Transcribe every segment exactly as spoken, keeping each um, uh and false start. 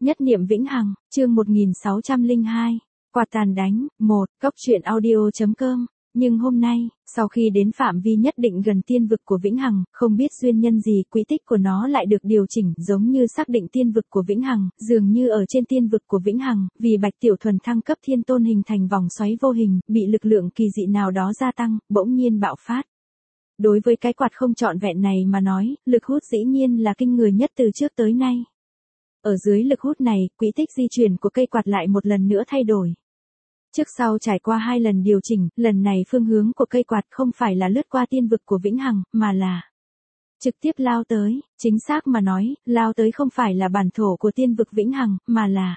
Nhất niệm vĩnh hằng, chương một nghìn sáu trăm lẻ hai, quạt tàn đánh, một, cốc truyện audio.com. Nhưng hôm nay, sau khi đến phạm vi nhất định gần tiên vực của vĩnh hằng, không biết duyên nhân gì, quỹ tích của nó lại được điều chỉnh giống như xác định tiên vực của vĩnh hằng, dường như ở trên tiên vực của vĩnh hằng, vì Bạch Tiểu Thuần thăng cấp thiên tôn hình thành vòng xoáy vô hình, bị lực lượng kỳ dị nào đó gia tăng, bỗng nhiên bạo phát. Đối với cái quạt không trọn vẹn này mà nói, lực hút dĩ nhiên là kinh người nhất từ trước tới nay. Ở dưới lực hút này, quỹ tích di chuyển của cây quạt lại một lần nữa thay đổi. Trước sau trải qua hai lần điều chỉnh, lần này phương hướng của cây quạt không phải là lướt qua tiên vực của vĩnh hằng, mà là trực tiếp lao tới. Chính xác mà nói, lao tới không phải là bản thổ của tiên vực vĩnh hằng, mà là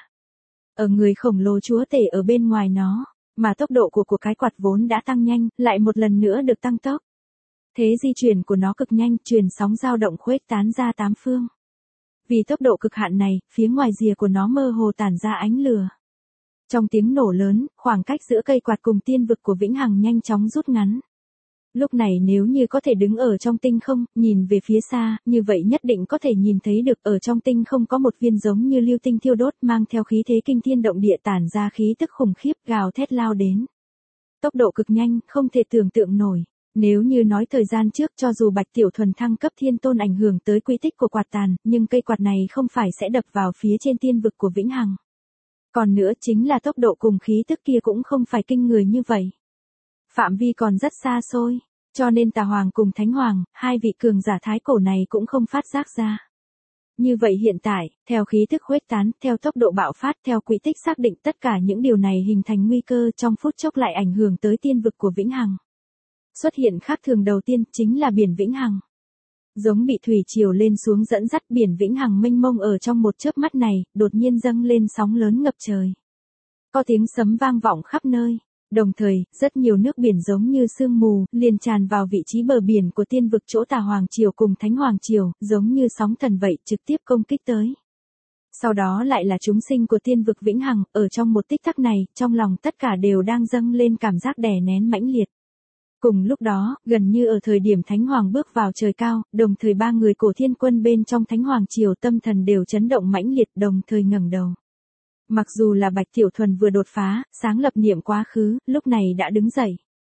ở người khổng lồ chúa tể ở bên ngoài nó, mà tốc độ của của cái quạt vốn đã tăng nhanh, lại một lần nữa được tăng tốc. Thế di chuyển của nó cực nhanh, truyền sóng dao động khuếch tán ra tám phương. Vì tốc độ cực hạn này, phía ngoài rìa của nó mơ hồ tản ra ánh lửa. Trong tiếng nổ lớn, khoảng cách giữa cây quạt cùng tiên vực của vĩnh hằng nhanh chóng rút ngắn. Lúc này nếu như có thể đứng ở trong tinh không, nhìn về phía xa, như vậy nhất định có thể nhìn thấy được ở trong tinh không có một viên giống như lưu tinh thiêu đốt mang theo khí thế kinh thiên động địa tản ra khí tức khủng khiếp gào thét lao đến. Tốc độ cực nhanh, không thể tưởng tượng nổi. Nếu như nói thời gian trước cho dù Bạch Tiểu Thuần thăng cấp thiên tôn ảnh hưởng tới quy tích của quạt tàn, nhưng cây quạt này không phải sẽ đập vào phía trên tiên vực của vĩnh hằng. Còn nữa chính là tốc độ cùng khí tức kia cũng không phải kinh người như vậy. Phạm vi còn rất xa xôi, cho nên Tà Hoàng cùng Thánh Hoàng, hai vị cường giả thái cổ này cũng không phát giác ra. Như vậy hiện tại, theo khí tức khuếch tán, theo tốc độ bạo phát, theo quỹ tích xác định tất cả những điều này hình thành nguy cơ trong phút chốc lại ảnh hưởng tới tiên vực của vĩnh hằng. Xuất hiện khác thường đầu tiên chính là biển vĩnh hằng. Giống bị thủy triều lên xuống dẫn dắt biển vĩnh hằng mênh mông ở trong một chớp mắt này, đột nhiên dâng lên sóng lớn ngập trời. Có tiếng sấm vang vọng khắp nơi, đồng thời, rất nhiều nước biển giống như sương mù, liền tràn vào vị trí bờ biển của tiên vực chỗ Tà Hoàng Triều cùng Thánh Hoàng Triều, giống như sóng thần vậy, trực tiếp công kích tới. Sau đó lại là chúng sinh của tiên vực vĩnh hằng, ở trong một tích tắc này, trong lòng tất cả đều đang dâng lên cảm giác đè nén mãnh liệt. Cùng lúc đó, gần như ở thời điểm Thánh Hoàng bước vào trời cao, đồng thời ba người cổ thiên quân bên trong Thánh Hoàng Triều tâm thần đều chấn động mãnh liệt đồng thời ngẩng đầu. Mặc dù là Bạch Tiểu Thuần vừa đột phá, sáng lập niệm quá khứ, lúc này đã đứng dậy.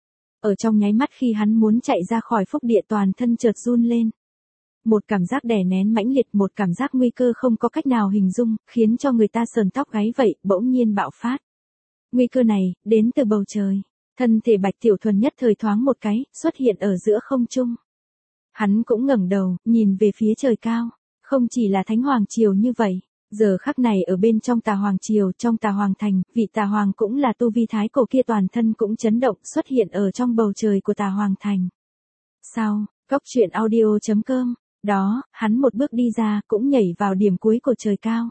Ở trong nháy mắt khi hắn muốn chạy ra khỏi phúc địa toàn thân chợt run lên. Một cảm giác đè nén mãnh liệt, một cảm giác nguy cơ không có cách nào hình dung, khiến cho người ta sờn tóc gáy vậy, bỗng nhiên bạo phát. Nguy cơ này, đến từ bầu trời. Thân thể Bạch Tiểu Thuần nhất thời thoáng một cái, xuất hiện ở giữa không trung. Hắn cũng ngẩng đầu, nhìn về phía trời cao. Không chỉ là Thánh Hoàng Triều như vậy, giờ khắc này ở bên trong Tà Hoàng Triều, trong Tà Hoàng Thành, vị Tà Hoàng cũng là tu vi thái cổ kia toàn thân cũng chấn động xuất hiện ở trong bầu trời của Tà Hoàng Thành. Sau, cốc truyện audio.com, đó, hắn một bước đi ra, cũng nhảy vào điểm cuối của trời cao.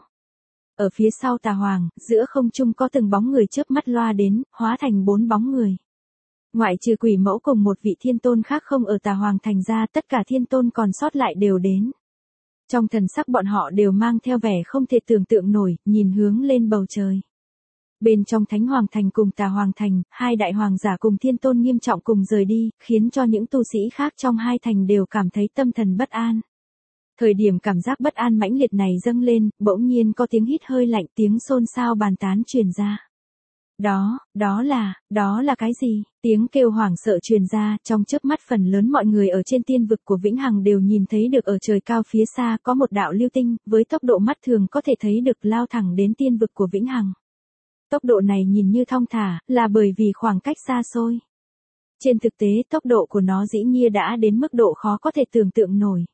Ở phía sau Tà Hoàng, giữa không trung có từng bóng người chớp mắt loa đến, hóa thành bốn bóng người. Ngoại trừ Quỷ Mẫu cùng một vị thiên tôn khác không ở Tà Hoàng Thành ra, tất cả thiên tôn còn sót lại đều đến. Trong thần sắc bọn họ đều mang theo vẻ không thể tưởng tượng nổi, nhìn hướng lên bầu trời. Bên trong Thánh Hoàng Thành cùng Tà Hoàng Thành, hai đại hoàng giả cùng thiên tôn nghiêm trọng cùng rời đi, khiến cho những tu sĩ khác trong hai thành đều cảm thấy tâm thần bất an. Thời điểm cảm giác bất an mãnh liệt này dâng lên, bỗng nhiên có tiếng hít hơi lạnh, tiếng xôn xao bàn tán truyền ra. Đó, đó là, đó là cái gì? Tiếng kêu hoảng sợ truyền ra, trong chớp mắt phần lớn mọi người ở trên tiên vực của vĩnh hằng đều nhìn thấy được ở trời cao phía xa có một đạo lưu tinh, với tốc độ mắt thường có thể thấy được lao thẳng đến tiên vực của vĩnh hằng. Tốc độ này nhìn như thong thả, là bởi vì khoảng cách xa xôi. Trên thực tế tốc độ của nó dĩ nhiên đã đến mức độ khó có thể tưởng tượng nổi.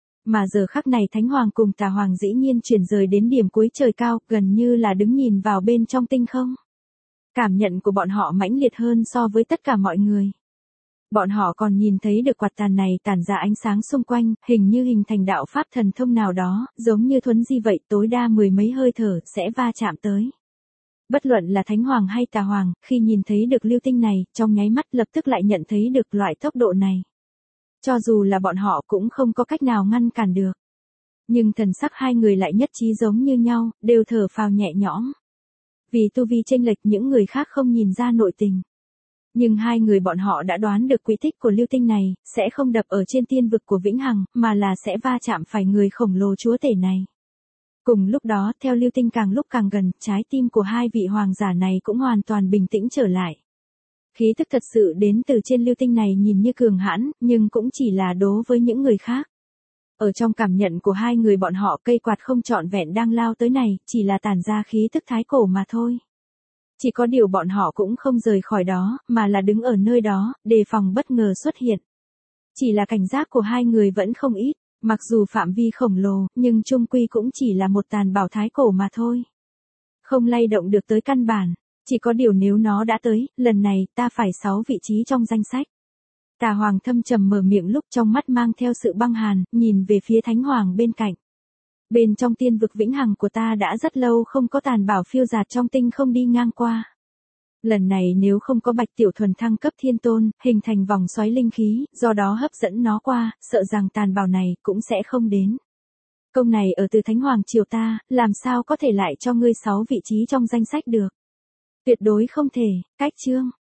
Mà giờ khắc này Thánh Hoàng cùng Tà Hoàng dĩ nhiên chuyển rời đến điểm cuối trời cao, gần như là đứng nhìn vào bên trong tinh không. Cảm nhận của bọn họ mãnh liệt hơn so với tất cả mọi người. Bọn họ còn nhìn thấy được quạt tàn này tản ra ánh sáng xung quanh, hình như hình thành đạo pháp thần thông nào đó, giống như thuấn di vậy, tối đa mười mấy hơi thở sẽ va chạm tới. Bất luận là Thánh Hoàng hay Tà Hoàng, khi nhìn thấy được lưu tinh này, trong nháy mắt lập tức lại nhận thấy được loại tốc độ này. Cho dù là bọn họ cũng không có cách nào ngăn cản được. Nhưng thần sắc hai người lại nhất trí giống như nhau, đều thở phào nhẹ nhõm. Vì tu vi chênh lệch những người khác không nhìn ra nội tình. Nhưng hai người bọn họ đã đoán được quỹ tích của lưu tinh này, sẽ không đập ở trên tiên vực của vĩnh hằng, mà là sẽ va chạm phải người khổng lồ chúa tể này. Cùng lúc đó, theo lưu tinh càng lúc càng gần, trái tim của hai vị hoàng giả này cũng hoàn toàn bình tĩnh trở lại. Khí tức thật sự đến từ trên lưu tinh này nhìn như cường hãn, nhưng cũng chỉ là đối với những người khác. Ở trong cảm nhận của hai người bọn họ, cây quạt không trọn vẹn đang lao tới này, chỉ là tản ra khí tức thái cổ mà thôi. Chỉ có điều bọn họ cũng không rời khỏi đó, mà là đứng ở nơi đó, đề phòng bất ngờ xuất hiện. Chỉ là cảnh giác của hai người vẫn không ít, mặc dù phạm vi khổng lồ, nhưng chung quy cũng chỉ là một tàn bảo thái cổ mà thôi. Không lay động được tới căn bản, chỉ có điều nếu nó đã tới, lần này ta phải sáu vị trí trong danh sách. Tà Hoàng thâm trầm mở miệng lúc trong mắt mang theo sự băng hàn, nhìn về phía Thánh Hoàng bên cạnh. Bên trong tiên vực vĩnh hằng của ta đã rất lâu không có tàn bảo phiêu dạt trong tinh không đi ngang qua. Lần này nếu không có Bạch Tiểu Thuần thăng cấp thiên tôn, hình thành vòng xoáy linh khí, do đó hấp dẫn nó qua, sợ rằng tàn bảo này cũng sẽ không đến. Công này ở từ Thánh Hoàng triều ta, làm sao có thể lại cho ngươi sáu vị trí trong danh sách được. Tuyệt đối không thể, cách chương.